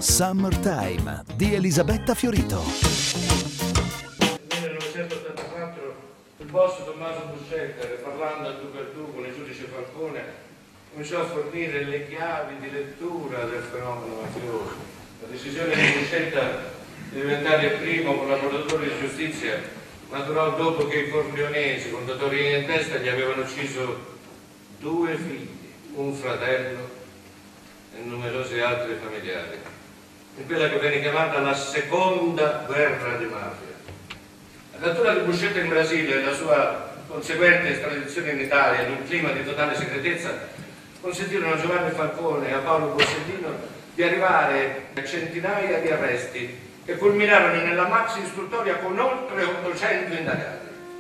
Summertime di Elisabetta Fiorito. Nel 1984 il boss Tommaso Buscetta, parlando a tu per tu con il giudice Falcone, cominciò a fornire le chiavi di lettura del fenomeno mafioso. La decisione di Buscetta di diventare il primo collaboratore di giustizia maturò dopo che i Corleonesi, con Dottorino in testa, gli avevano ucciso 2 figli, un fratello e numerosi altri familiari, in quella che venne chiamata la seconda guerra di mafia. La cattura di Buscetta in Brasile e la sua conseguente estradizione in Italia in un clima di totale segretezza consentirono a Giovanni Falcone e a Paolo Borsellino di arrivare a centinaia di arresti che culminarono nella maxi istruttoria con oltre 800 indagati.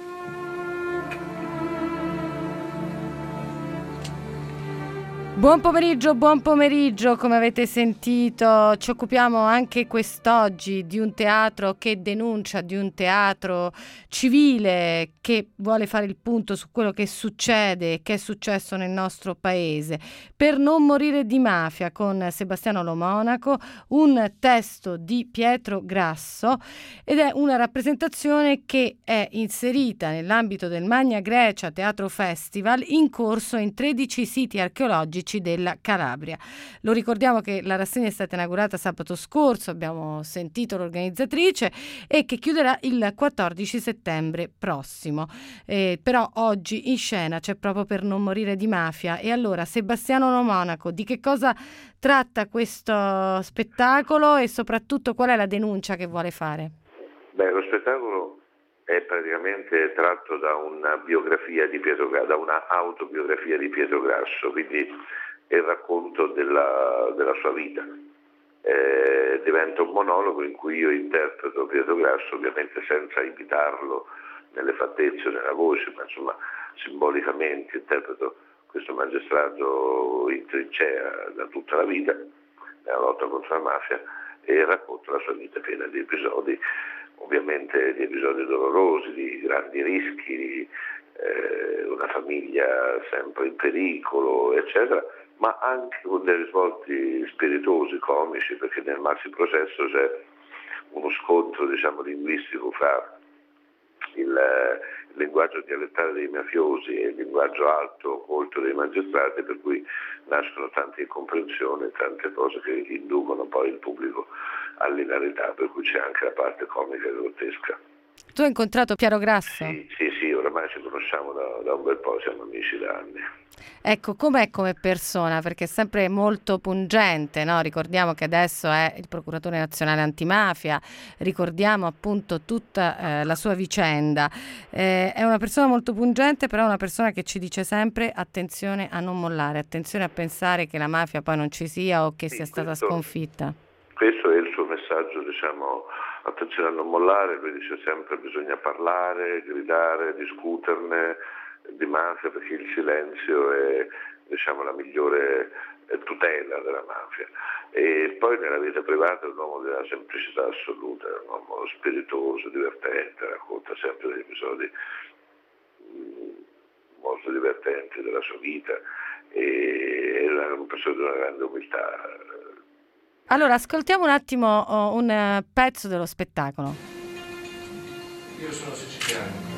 Buon pomeriggio, come avete sentito ci occupiamo anche quest'oggi di un teatro che denuncia, di un teatro civile che vuole fare il punto su quello che succede, che è successo nel nostro paese. Per non morire di mafia con Sebastiano Lo Monaco, un testo di Pietro Grasso, ed è una rappresentazione che è inserita nell'ambito del Magna Grecia Teatro Festival in corso in 13 siti archeologici della Calabria. Lo ricordiamo che la rassegna è stata inaugurata sabato scorso, abbiamo sentito l'organizzatrice, e che chiuderà il 14 settembre prossimo. Però oggi in scena c'è proprio Per non morire di mafia. E allora, Sebastiano Lo Monaco, di che cosa tratta questo spettacolo e soprattutto qual è la denuncia che vuole fare? Lo spettacolo è praticamente tratto da una biografia di Pietro Grasso, da una autobiografia di Pietro Grasso, quindi è il racconto della sua vita. Diventa un monologo in cui io interpreto Pietro Grasso, ovviamente senza imitarlo nelle fattezze, nella voce, ma insomma simbolicamente interpreto questo magistrato in trincea da tutta la vita, nella lotta contro la mafia, e racconto la sua vita piena di episodi, ovviamente di episodi dolorosi, di grandi rischi, di una famiglia sempre in pericolo, eccetera, ma anche con dei risvolti spiritosi, comici, perché nel maxi processo c'è uno scontro, diciamo, linguistico fra il linguaggio dialettale dei mafiosi e il linguaggio alto, colto dei magistrati, per cui nascono tante incomprensioni, tante cose che inducono poi il pubblico all'ilarità, per cui c'è anche la parte comica e grottesca. Tu hai incontrato Piero Grasso? Sì, oramai ci conosciamo da un bel po', siamo amici da anni. Ecco, com'è come persona? Perché è sempre molto pungente, no? Ricordiamo che adesso è il procuratore nazionale antimafia, ricordiamo appunto tutta la sua vicenda. È una persona molto pungente, però è una persona che ci dice sempre attenzione a non mollare, attenzione a pensare che la mafia poi non ci sia o che sia stata sconfitta. Questo è il suo messaggio, diciamo, attenzione a non mollare. Lui dice sempre bisogna parlare, gridare, discuterne di mafia, perché il silenzio è, diciamo, la migliore tutela della mafia. E poi nella vita privata è un uomo della semplicità assoluta, è un uomo spiritoso, divertente, racconta sempre degli episodi molto divertenti della sua vita, e è una persona di una grande umiltà. Allora, ascoltiamo un attimo un pezzo dello spettacolo. Io sono siciliano.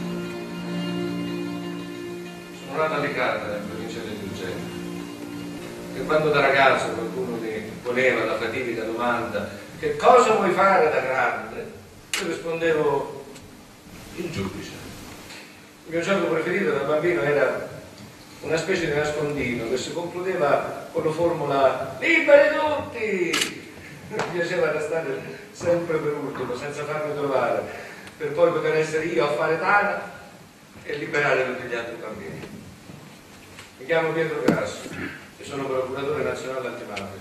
Sono nato a Licata, in provincia di Agrigento. E quando da ragazzo qualcuno mi poneva la fatidica domanda: che cosa vuoi fare da grande? Io rispondevo: il giudice. Il mio gioco preferito da bambino era una specie di nascondino che si concludeva con la formula liberi tutti. Mi piaceva restare sempre per ultimo, senza farmi trovare, per poi poter essere io a fare tana e liberare tutti gli altri bambini. Mi chiamo Pietro Grasso e sono procuratore nazionale antimafia.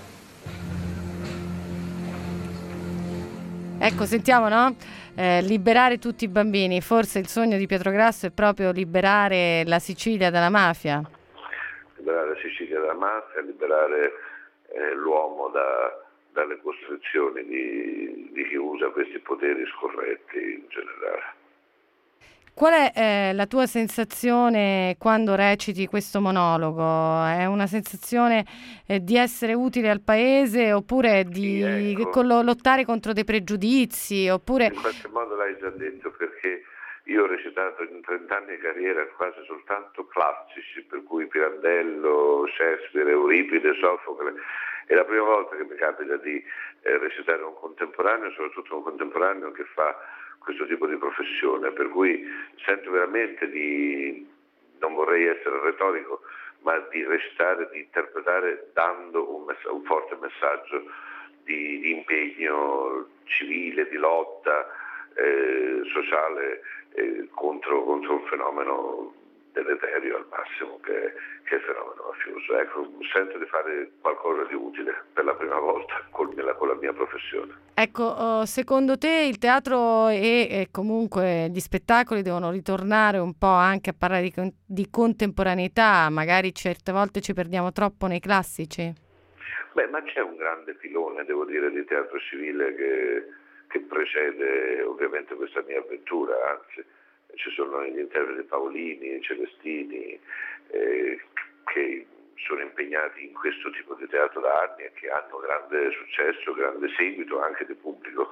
Ecco, sentiamo, no? Liberare tutti i bambini. Forse il sogno di Pietro Grasso è proprio liberare la Sicilia dalla mafia. Liberare la Sicilia dalla mafia, liberare l'uomo dalle costrizioni di chi usa questi poteri scorretti in generale. Qual è la tua sensazione quando reciti questo monologo? È una sensazione di essere utile al paese, oppure di ecco, lottare contro dei pregiudizi, oppure... in qualche modo l'hai già detto, perché io ho recitato in 30 anni di carriera quasi soltanto classici, per cui Pirandello, Shakespeare, Euripide, Sofocle. È la prima volta che mi capita di recitare un contemporaneo, soprattutto un contemporaneo che fa questo tipo di professione, per cui sento veramente non vorrei essere retorico, ma di recitare, di interpretare dando un forte messaggio di impegno civile, di lotta sociale contro un fenomeno deleterio al massimo che è il fenomeno mafioso. Ecco, sento di fare qualcosa di utile per la prima volta con la mia professione. Ecco, secondo te il teatro e comunque gli spettacoli devono ritornare un po' anche a parlare di contemporaneità? Magari certe volte ci perdiamo troppo nei classici? Beh, ma c'è un grande filone, devo dire, di teatro civile che precede ovviamente questa mia avventura, anzi ci sono gli interpreti Paolini, Celestini, che sono impegnati in questo tipo di teatro da anni e che hanno grande successo, grande seguito anche di pubblico.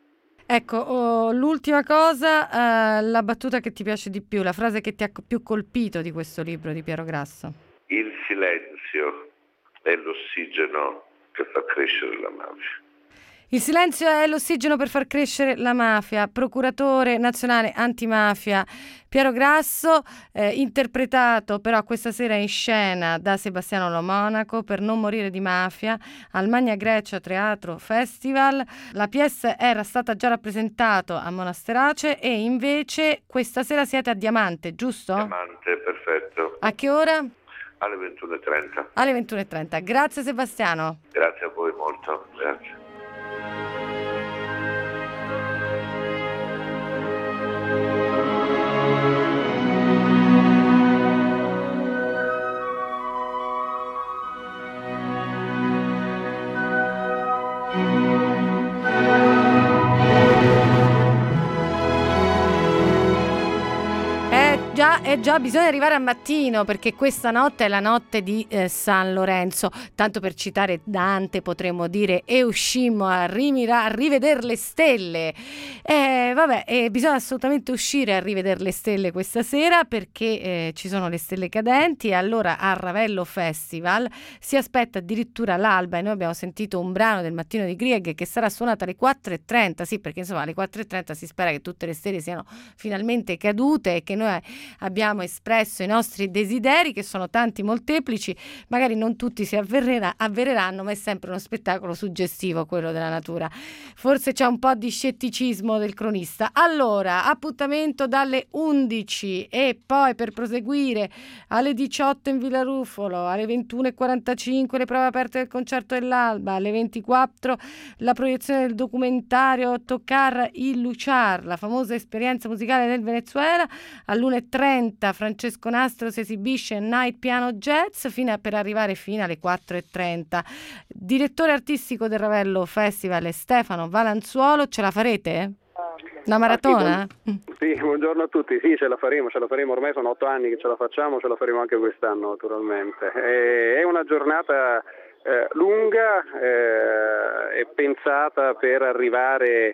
Ecco, l'ultima cosa, la battuta che ti piace di più, la frase che ti ha più colpito di questo libro di Piero Grasso. Il silenzio è l'ossigeno che fa crescere la mafia. Il silenzio è l'ossigeno per far crescere la mafia. Procuratore nazionale antimafia Piero Grasso, interpretato però questa sera in scena da Sebastiano Lo Monaco per Non morire di mafia al Magna Grecia Teatro Festival. La pièce era stata già rappresentata a Monasterace e invece questa sera siete a Diamante, giusto? Diamante, perfetto. A che ora? Alle 21:30. Alle 21:30. Grazie Sebastiano. Grazie a voi molto, grazie. Già, bisogna arrivare a mattino, perché questa notte è la notte di San Lorenzo. Tanto per citare Dante potremmo dire e uscimmo a rivedere le stelle. Bisogna assolutamente uscire a rivedere le stelle questa sera, perché ci sono le stelle cadenti, e allora a Ravello Festival si aspetta addirittura l'alba, e noi abbiamo sentito un brano del Mattino di Grieg che sarà suonato alle 4:30, sì, perché insomma alle 4:30 si spera che tutte le stelle siano finalmente cadute e che noi abbiamo espresso i nostri desideri, che sono tanti, molteplici. Magari non tutti si avvereranno, ma è sempre uno spettacolo suggestivo quello della natura. Forse c'è un po' di scetticismo del cronista. Allora, appuntamento dalle 11 e poi per proseguire alle 18 in Villa Ruffolo, alle 21:45 le prove aperte del concerto dell'alba, alle 24 la proiezione del documentario Tocar y Luchar, la famosa esperienza musicale del Venezuela. All'1:30 Francesco Nastro si esibisce Night Piano Jazz per arrivare fino alle 4:30. Direttore artistico del Ravello Festival è Stefano Valanzuolo. Ce la farete? La maratona? Sì, buongiorno a tutti. Sì, ce la faremo, ormai sono 8 anni che ce la facciamo, ce la faremo anche quest'anno naturalmente. È una giornata lunga e pensata per arrivare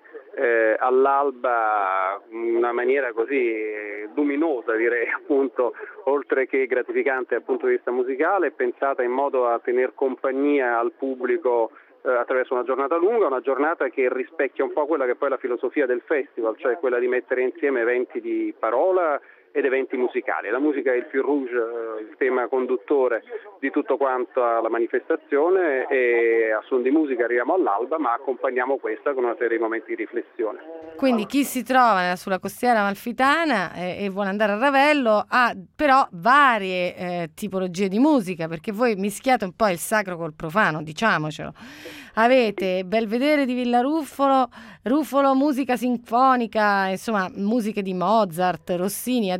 all'alba in una maniera così luminosa, direi, appunto, oltre che gratificante dal punto di vista musicale, pensata in modo a tener compagnia al pubblico attraverso una giornata lunga, una giornata che rispecchia un po' quella che poi è la filosofia del festival, cioè quella di mettere insieme eventi di parola ed eventi musicali. La musica è il fil rouge, il tema conduttore di tutto quanto alla manifestazione, e a suon di musica arriviamo all'alba, ma accompagniamo questa con una serie di momenti di riflessione. Quindi chi si trova sulla costiera amalfitana e vuole andare a Ravello ha però varie tipologie di musica, perché voi mischiate un po' il sacro col profano, diciamocelo. Avete Belvedere di Villa Ruffolo, musica sinfonica, insomma musiche di Mozart, Rossini, addirittura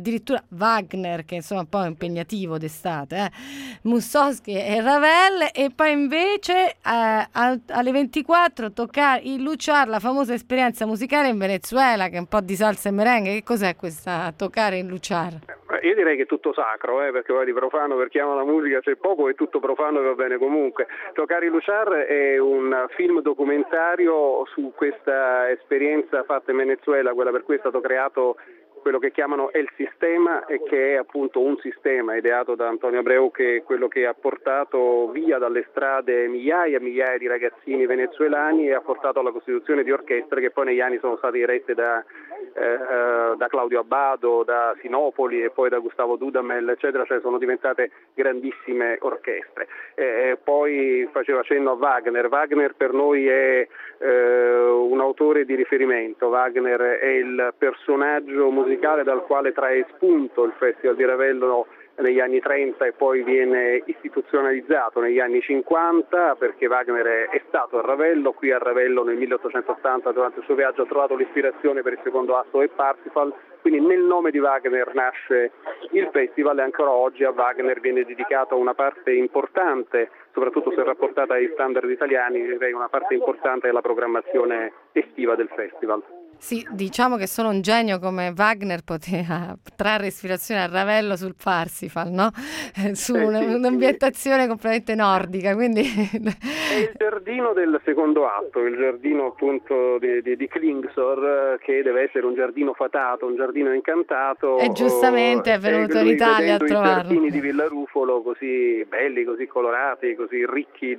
addirittura Wagner, che insomma un po' è impegnativo d'estate, Mussorgsky e Ravel, e poi invece alle 24 toccare il Luchar, la famosa esperienza musicale in Venezuela, che è un po' di salsa e merengue. Che cos'è questa toccare in Luchar? Io direi che è tutto sacro, perché poi di profano per chi ama la musica c'è poco, e tutto profano e va bene comunque. Toccare il Luchar è un film documentario su questa esperienza fatta in Venezuela, quella per cui è stato creato quello che chiamano El Sistema, e che è appunto un sistema ideato da Antonio Abreu, che è quello che ha portato via dalle strade migliaia e migliaia di ragazzini venezuelani e ha portato alla costituzione di orchestre che poi negli anni sono state dirette da Claudio Abbado, da Sinopoli e poi da Gustavo Dudamel, eccetera, cioè sono diventate grandissime orchestre. Poi faceva cenno a Wagner. Wagner per noi è un autore di riferimento. Wagner è il personaggio musicale dal quale trae spunto il Festival di Ravello negli anni 30 e poi viene istituzionalizzato negli anni 50, perché Wagner è stato a Ravello. Qui a Ravello nel 1880 durante il suo viaggio ha trovato l'ispirazione per il secondo atto e Parsifal, quindi nel nome di Wagner nasce il festival, e ancora oggi a Wagner viene dedicata una parte importante, soprattutto se rapportata ai standard italiani, direi una parte importante della programmazione estiva del festival. Sì, diciamo che solo un genio come Wagner poteva trarre ispirazione a Ravello sul Parsifal, no? Su un'ambientazione completamente nordica, quindi... È il giardino del secondo atto, il giardino appunto di Klingsor, che deve essere un giardino fatato, un giardino incantato. E giustamente è venuto in Italia a trovarlo. I giardini di Villarufolo così belli, così colorati, così ricchi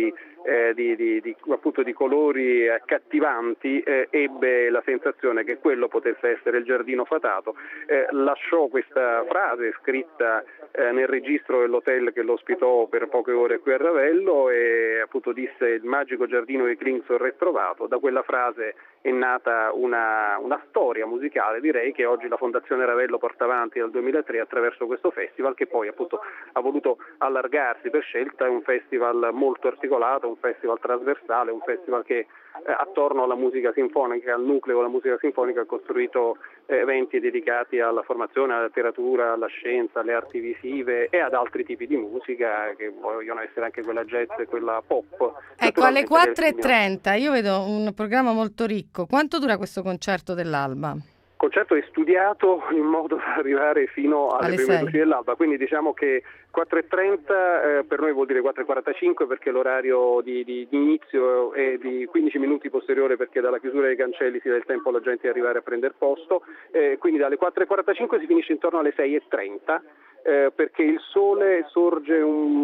appunto di colori accattivanti, ebbe la sensazione che quello potesse essere il giardino fatato. Lasciò questa frase scritta nel registro dell'hotel che lo ospitò per poche ore qui a Ravello, e appunto disse: il magico giardino di Klingsor è trovato. Da quella frase è nata una storia musicale, direi, che oggi la Fondazione Ravello porta avanti dal 2003 attraverso questo festival, che poi appunto ha voluto allargarsi per scelta. È un festival molto articolato, un festival trasversale, un festival che attorno alla musica sinfonica, al nucleo della musica sinfonica, ha costruito eventi dedicati alla formazione, alla letteratura, alla scienza, alle arti visive e ad altri tipi di musica che vogliono essere anche quella jazz e quella pop. Ecco, alle 4:30 io vedo un programma molto ricco. Quanto dura questo concerto dell'alba? Il concerto è studiato in modo da arrivare fino alle prime luci dell'alba, quindi diciamo che 4:30 per noi vuol dire 4:45, perché l'orario di inizio è di 15 minuti posteriore, perché dalla chiusura dei cancelli si dà il tempo alla gente di arrivare a prendere posto, quindi dalle 4:45 si finisce intorno alle 6:30. Perché il sole sorge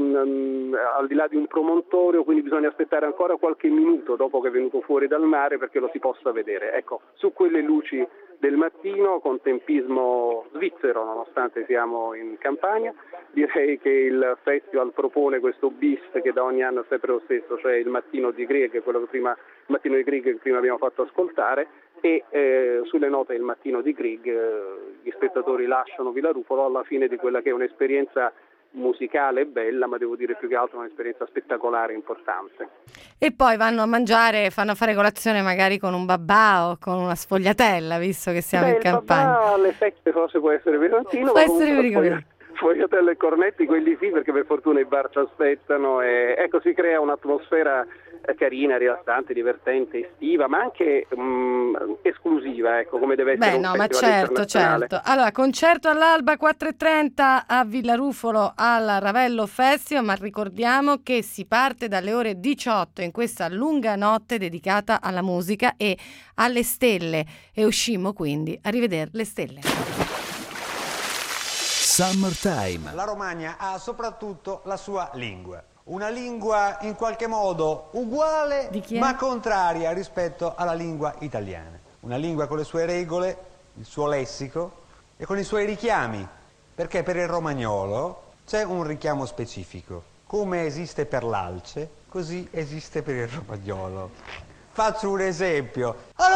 al di là di un promontorio, quindi bisogna aspettare ancora qualche minuto dopo che è venuto fuori dal mare perché lo si possa vedere. Ecco, su quelle luci del mattino, con tempismo svizzero nonostante siamo in Campania, direi che il festival propone questo bis che da ogni anno è sempre lo stesso, cioè il mattino di Grieg, quello che prima abbiamo fatto ascoltare, e sulle note del mattino di Grieg gli spettatori lasciano Villarufolo alla fine di quella che è un'esperienza musicale bella, ma devo dire più che altro un'esperienza spettacolare importante. E poi vanno a mangiare, fanno fare colazione magari con un babà o con una sfogliatella, visto che siamo in campagna. Il babà alle 7 forse può essere pesantino, può essere pericoloso. Sfogliatelle e cornetti, quelli sì, perché per fortuna i bar ci aspettano, e ecco, si crea un'atmosfera carina, rilassante, divertente, estiva, ma anche esclusiva, ecco, come deve essere un festival internazionale. Certo. Allora, concerto all'alba 4:30 a Villarufolo al Ravello Festival, ma ricordiamo che si parte dalle ore 18 in questa lunga notte dedicata alla musica e alle stelle, e uscimmo quindi a rivedere le stelle. Summertime. La Romagna ha soprattutto la sua lingua. Una lingua in qualche modo uguale ma contraria rispetto alla lingua italiana. Una lingua con le sue regole, il suo lessico e con i suoi richiami, perché per il romagnolo c'è un richiamo specifico. Come esiste per l'alce, così esiste per il romagnolo. Faccio un esempio.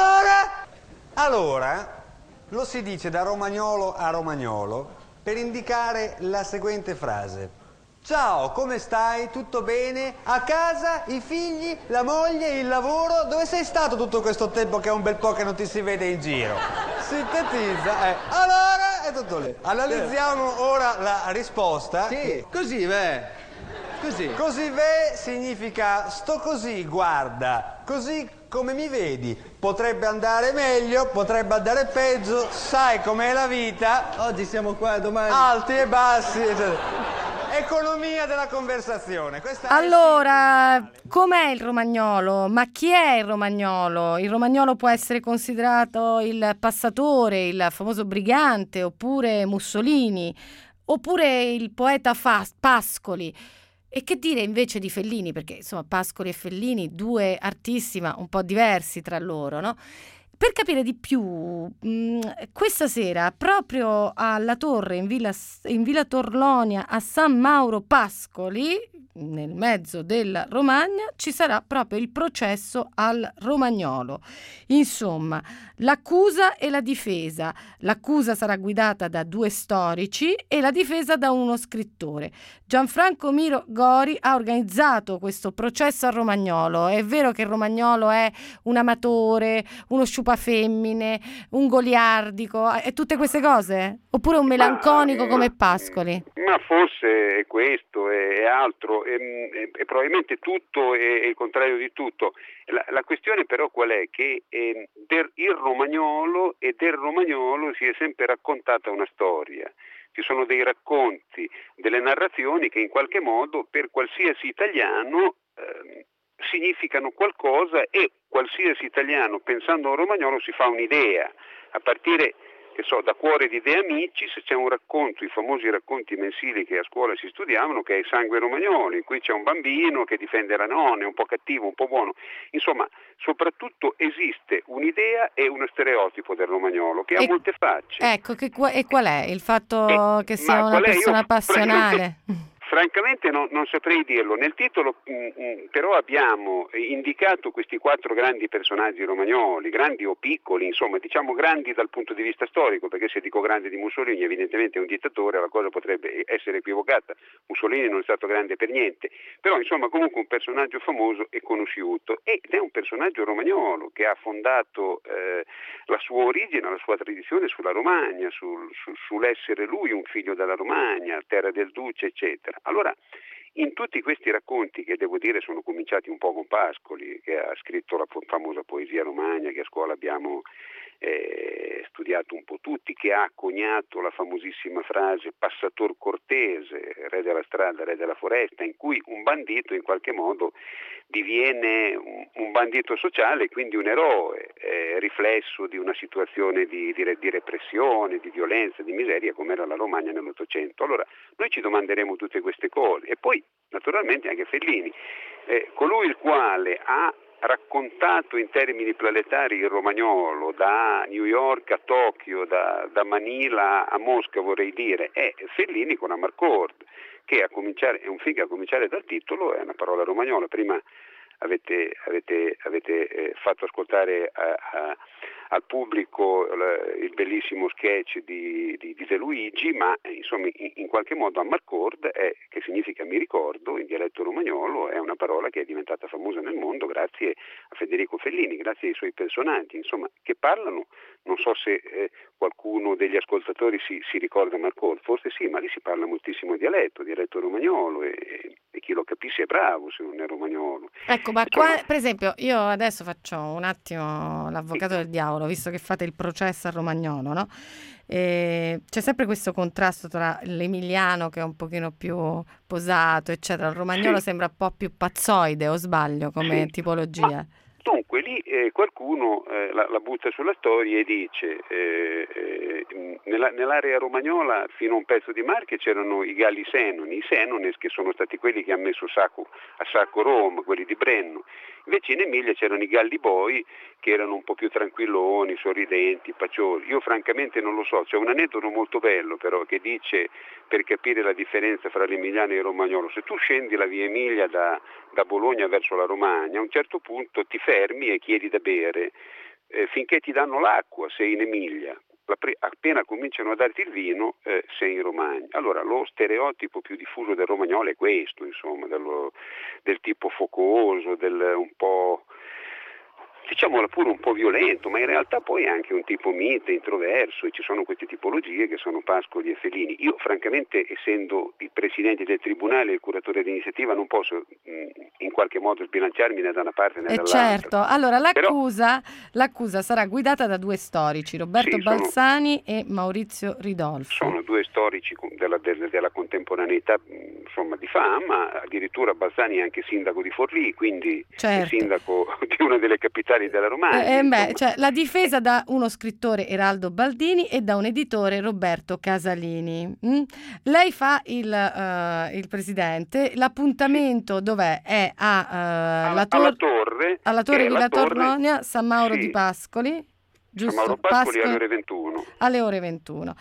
Allora, lo si dice da romagnolo a romagnolo per indicare la seguente frase. Ciao, come stai? Tutto bene? A casa? I figli? La moglie? Il lavoro? Dove sei stato tutto questo tempo che è un bel po' che non ti si vede in giro? Sintetizza, Allora, tutto lì. Analizziamo ora la risposta. Sì, così, beh. Così significa sto così, guarda, così come mi vedi. Potrebbe andare meglio, potrebbe andare peggio, sai com'è la vita. Oggi siamo qua, domani alti e bassi, eccetera. Economia della conversazione. Allora, com'è il romagnolo? Ma chi è il romagnolo? Il romagnolo può essere considerato il passatore, il famoso brigante, oppure Mussolini, oppure il poeta Pascoli. E che dire invece di Fellini? Perché insomma Pascoli e Fellini, due artisti ma un po' diversi tra loro, no? Per capire di più, questa sera proprio alla Torre in Villa Torlonia a San Mauro Pascoli, nel mezzo della Romagna, ci sarà proprio il processo al romagnolo. Insomma, l'accusa e la difesa. L'accusa sarà guidata da due storici e la difesa da uno scrittore. Gianfranco Miro Gori ha organizzato questo processo al romagnolo. È vero che il romagnolo è un amatore, uno sciupafemmine, un goliardico, e tutte queste cose? Oppure un melanconico come Pascoli? Ma forse è questo, è altro, è probabilmente tutto e il contrario di tutto. La questione però qual è? Che il romagnolo e del romagnolo si è sempre raccontata una storia. Ci sono dei racconti, delle narrazioni che in qualche modo per qualsiasi italiano significano qualcosa, e qualsiasi italiano pensando a un romagnolo si fa un'idea, a partire da Cuore di De Amicis c'è un racconto, i famosi racconti mensili che a scuola si studiavano, che è Il sangue romagnolo, in cui c'è un bambino che difende la nonna, è un po' cattivo, un po' buono. Insomma, soprattutto esiste un'idea e uno stereotipo del romagnolo che ha molte facce. Ecco, e qual è? Il fatto che sia una persona passionale? Francamente non saprei dirlo. Nel titolo però abbiamo indicato questi 4 grandi personaggi romagnoli, grandi o piccoli, insomma diciamo grandi dal punto di vista storico, perché se dico grande di Mussolini evidentemente è un dittatore, la cosa potrebbe essere equivocata. Mussolini non è stato grande per niente, però insomma comunque un personaggio famoso e conosciuto, ed è un personaggio romagnolo che ha fondato la sua origine, la sua tradizione sulla Romagna, sull'essere lui un figlio della Romagna, terra del duce, eccetera. Allora, in tutti questi racconti, che devo dire sono cominciati un po' con Pascoli, che ha scritto la famosa poesia romagna che a scuola abbiamo studiato un po' tutti, che ha coniato la famosissima frase passator cortese, re della strada, re della foresta, in cui un bandito in qualche modo diviene un bandito sociale, quindi un eroe, riflesso di una situazione di repressione, di violenza, di miseria come era la Romagna nell'Ottocento. Allora noi ci domanderemo tutte queste cose, e poi naturalmente anche Fellini, colui il quale ha raccontato in termini planetari il romagnolo da New York a Tokyo, da Manila a Mosca, vorrei dire, è Fellini con Amarcord, che è un film che a cominciare dal titolo è una parola romagnola. Prima avete fatto ascoltare al pubblico il bellissimo sketch di De Luigi, ma insomma in qualche modo Amarcord, che significa mi ricordo in dialetto romagnolo, è una parola che è diventata famosa nel mondo grazie a Federico Fellini, grazie ai suoi personaggi, insomma, che parlano. Non so se qualcuno degli ascoltatori si ricorda Amarcord, forse sì, ma lì si parla moltissimo dialetto romagnolo, e chi lo capisce è bravo se non è romagnolo. Ecco, ma qua, per esempio, io adesso faccio un attimo l'avvocato del diavolo, visto che fate il processo al romagnolo, no? C'è sempre questo contrasto tra l'emiliano, che è un pochino più posato, eccetera. Il romagnolo sembra un po' più pazzoide, o sbaglio, come tipologia? Dunque lì qualcuno la butta sulla storia e dice nell'area romagnola fino a un pezzo di Marche c'erano i galli Senoni, i Senones, che sono stati quelli che hanno messo a sacco Roma, quelli di Brenno. Invece in Emilia c'erano i galli Boi, che erano un po' più tranquilloni, sorridenti, paciosi. Io francamente non lo so, c'è un aneddoto molto bello però che dice, per capire la differenza fra l'emiliano e il romagnolo, se tu scendi la via Emilia da Bologna verso la Romagna, a un certo punto ti fermi e chiedi da bere finché ti danno l'acqua, sei in Emilia. Appena cominciano a darti il vino sei in Romagna. Allora lo stereotipo più diffuso del romagnolo è questo, insomma, del tipo focoso, un po' diciamola pure un po' violento, ma in realtà poi è anche un tipo mite, introverso, e ci sono queste tipologie che sono Pascoli e Fellini. Io francamente, essendo il presidente del tribunale e il curatore d'iniziativa, non posso in qualche modo sbilanciarmi né da una parte né dall'altra. Certo, allora l'accusa sarà guidata da due storici, Roberto Balzani e Maurizio Ridolfi. Sono due storici della contemporaneità, insomma, di fama, addirittura Balzani è anche sindaco di Forlì, quindi è sindaco di una delle capitali della Romagna. Cioè, la difesa da uno scrittore, Eraldo Baldini, e da un editore, Roberto Casalini. Lei fa il presidente, l'appuntamento dov'è? È alla Torre Villa Torlonia, San Mauro di Pascoli. Giusto? San Mauro Pascoli alle ore 21. Alle ore 21.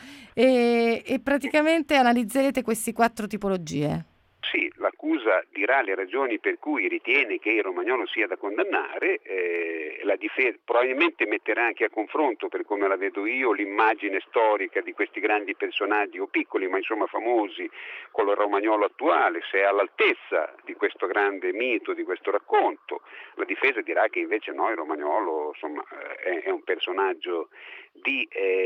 E praticamente analizzerete queste 4 tipologie. Sì, l'accusa dirà le ragioni per cui ritiene che il Romagnolo sia da condannare, la difesa probabilmente metterà anche a confronto, per come la vedo io, l'immagine storica di questi grandi personaggi, o piccoli ma insomma famosi, con il Romagnolo attuale, se è all'altezza di questo grande mito, di questo racconto. La difesa dirà che invece no, il Romagnolo insomma, è un personaggio di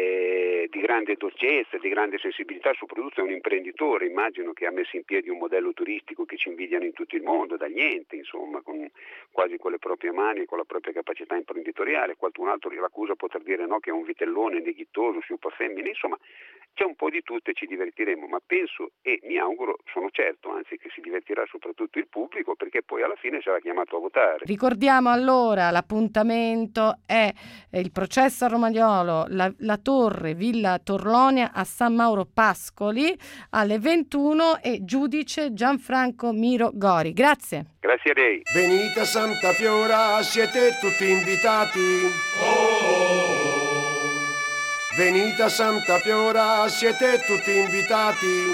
grande dolcezza, di grande sensibilità, soprattutto è un imprenditore, immagino che ha messo in piedi un modello turistico che ci invidiano in tutto il mondo, da niente, insomma, quasi con le proprie mani e con la propria capacità imprenditoriale. Qualcun altro l'accusa potrà dire no, che è un vitellone neghittoso, super femmine, insomma c'è un po' di tutto e ci divertiremo, ma penso e mi auguro, sono certo anzi, che si divertirà soprattutto il pubblico, perché poi alla fine sarà chiamato a votare. Ricordiamo allora, l'appuntamento è il processo a Romagnolo, la Torre Villa Torlonia a San Mauro Pascoli alle 21 e giudice Gianfranco Miro Gori. Grazie. Grazie a lei. Venite a Santa Fiora, siete tutti invitati. Venite a Santa Fiora, siete tutti invitati.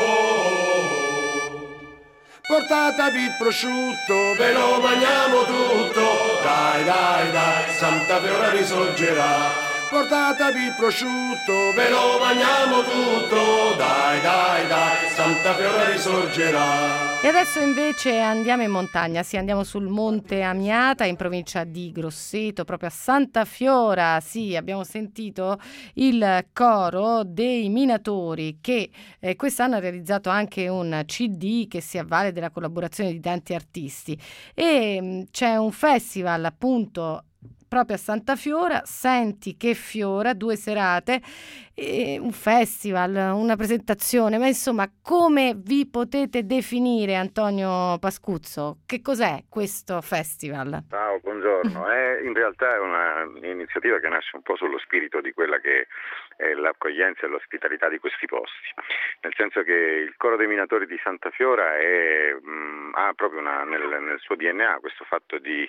Portatevi il prosciutto, ve lo mangiamo tutto. Dai, dai, dai, Santa Fiora risorgerà. Portatevi il prosciutto, ve lo mangiamo tutto. Dai, dai, dai, Santa Fiora risorgerà. E adesso invece andiamo in montagna, sì, andiamo sul Monte Amiata in provincia di Grosseto, proprio a Santa Fiora. Sì, abbiamo sentito il coro dei Minatori che quest'anno ha realizzato anche un CD che si avvale della collaborazione di tanti artisti, e c'è un festival appunto proprio a Santa Fiora, Senti che fiora, 2 serate, un festival, una presentazione, ma insomma come vi potete definire, Antonio Pascuzzo? Che cos'è questo festival? Ciao, buongiorno. In realtà è un'iniziativa che nasce un po' sullo spirito di quella che è l'accoglienza e l'ospitalità di questi posti, nel senso che il Coro dei Minatori di Santa Fiora ha proprio nel suo DNA questo fatto di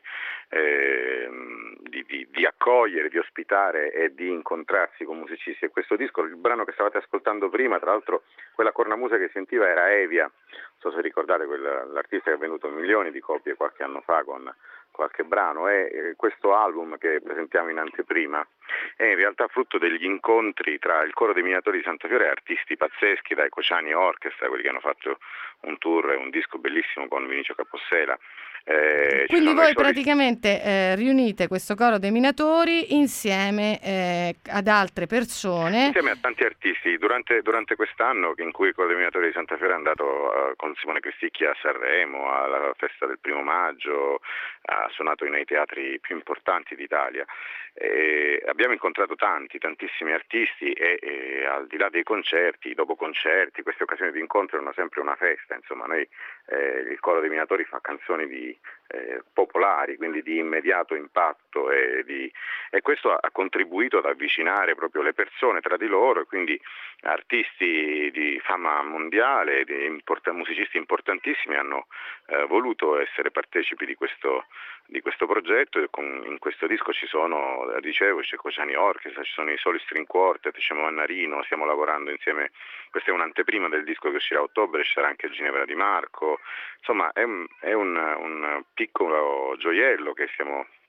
accogliere, di ospitare e di incontrarsi con musicisti. E questo disco, il brano che stavate ascoltando prima, tra l'altro quella cornamusa che sentiva era Evia, non so se ricordate, l'artista che ha venduto milioni di copie qualche anno fa con qualche brano, e questo album che presentiamo in anteprima è in realtà frutto degli incontri tra il Coro dei Minatori di Santa Fiora e artisti pazzeschi, dai Cociani Orchestra, quelli che hanno fatto un tour e un disco bellissimo con Vinicio Capossela. Quindi voi praticamente riunite questo Coro dei Minatori insieme ad altre persone, insieme a tanti artisti durante quest'anno in cui il Coro dei Minatori di Santa Fiora è andato con Simone Cristicchi a Sanremo, alla festa del 1° maggio, ha suonato nei teatri più importanti d'Italia. Abbiamo incontrato tantissimi artisti e al di là dei concerti, dopo concerti, queste occasioni di incontro erano sempre una festa. Insomma, noi il Coro dei Minatori fa canzoni popolari, quindi di immediato impatto, e questo ha contribuito ad avvicinare proprio le persone tra di loro, e quindi artisti di fama mondiale, musicisti importantissimi hanno voluto essere partecipi di questo progetto. In questo disco ci sono, dicevo, c'è Cociani Orchestra, ci sono i Soli String Quartet, c'è Mannarino, stiamo lavorando insieme, questa è un'anteprima del disco che uscirà a ottobre, ci sarà anche Ginevra Di Marco, insomma è un piccolo gioiello che stiamo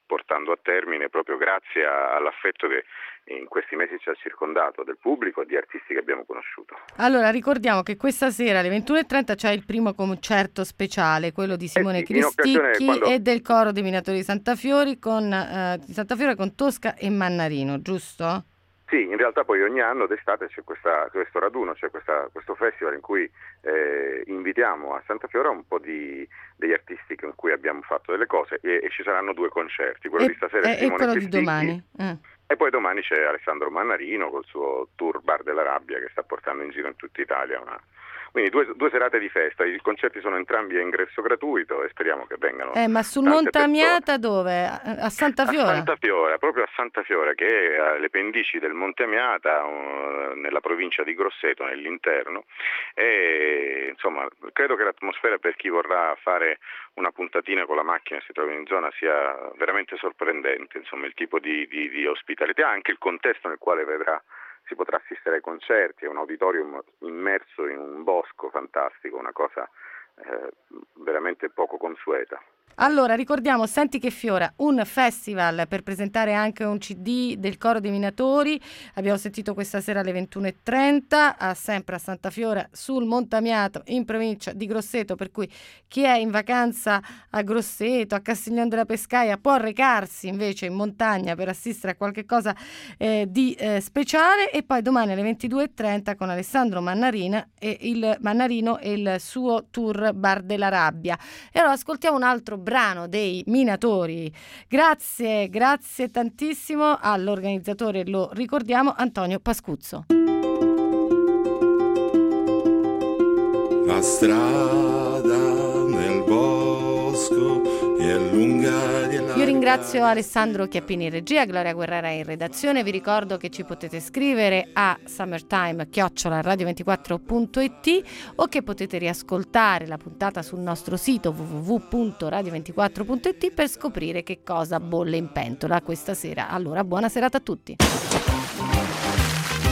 portando a termine proprio grazie all'affetto che in questi mesi ci ha circondato del pubblico e di artisti che abbiamo conosciuto. Allora ricordiamo che questa sera alle 21:30 c'è il primo concerto speciale, quello di Simone Cristicchi e del coro dei Minatori di Santa Fiora con Tosca e Mannarino, giusto? Sì, in realtà poi ogni anno d'estate c'è questo raduno, c'è questo festival in cui invitiamo a Santa Fiora un po' degli artisti con cui abbiamo fatto delle cose e ci saranno 2 concerti, quello di stasera è Simone quello Cristicchi, di domani. E poi domani c'è Alessandro Mannarino col suo tour Bar della Rabbia che sta portando in giro in tutta Italia. Quindi 2 serate di festa, i concerti sono entrambi a ingresso gratuito e speriamo che vengano. Ma sul Montamiata dove? A Santa Fiora? A Santa Fiora, proprio a Santa Fiora, che è alle pendici del Monte Amiata, nella provincia di Grosseto, nell'interno. E insomma, credo che l'atmosfera per chi vorrà fare una puntatina con la macchina e si trova in zona sia veramente sorprendente, insomma, il tipo di ospitalità, anche il contesto nel quale si potrà assistere ai concerti, è un auditorium immerso in un bosco fantastico, una cosa veramente poco consueta. Allora, ricordiamo Senti che fiora, un festival per presentare anche un CD del Coro dei Minatori. Abbiamo sentito questa sera alle 21:30, sempre a Santa Fiora, sul Montamiato, in provincia di Grosseto, per cui chi è in vacanza a Grosseto, a Castiglione della Pescaia, può recarsi invece in montagna per assistere a qualche cosa di speciale. E poi domani alle 22:30 con Alessandro Mannarino e il suo tour Bar della Rabbia. E allora ascoltiamo un altro brano dei Minatori. Grazie tantissimo all'organizzatore, lo ricordiamo, Antonio Pascuzzo. La strada nel bosco è lunga. Io ringrazio Alessandro Chiappini in regia, Gloria Guerrera in redazione. Vi ricordo che ci potete scrivere a summertime@radio24.it o che potete riascoltare la puntata sul nostro sito www.radio24.it per scoprire che cosa bolle in pentola questa sera. Allora, buona serata a tutti.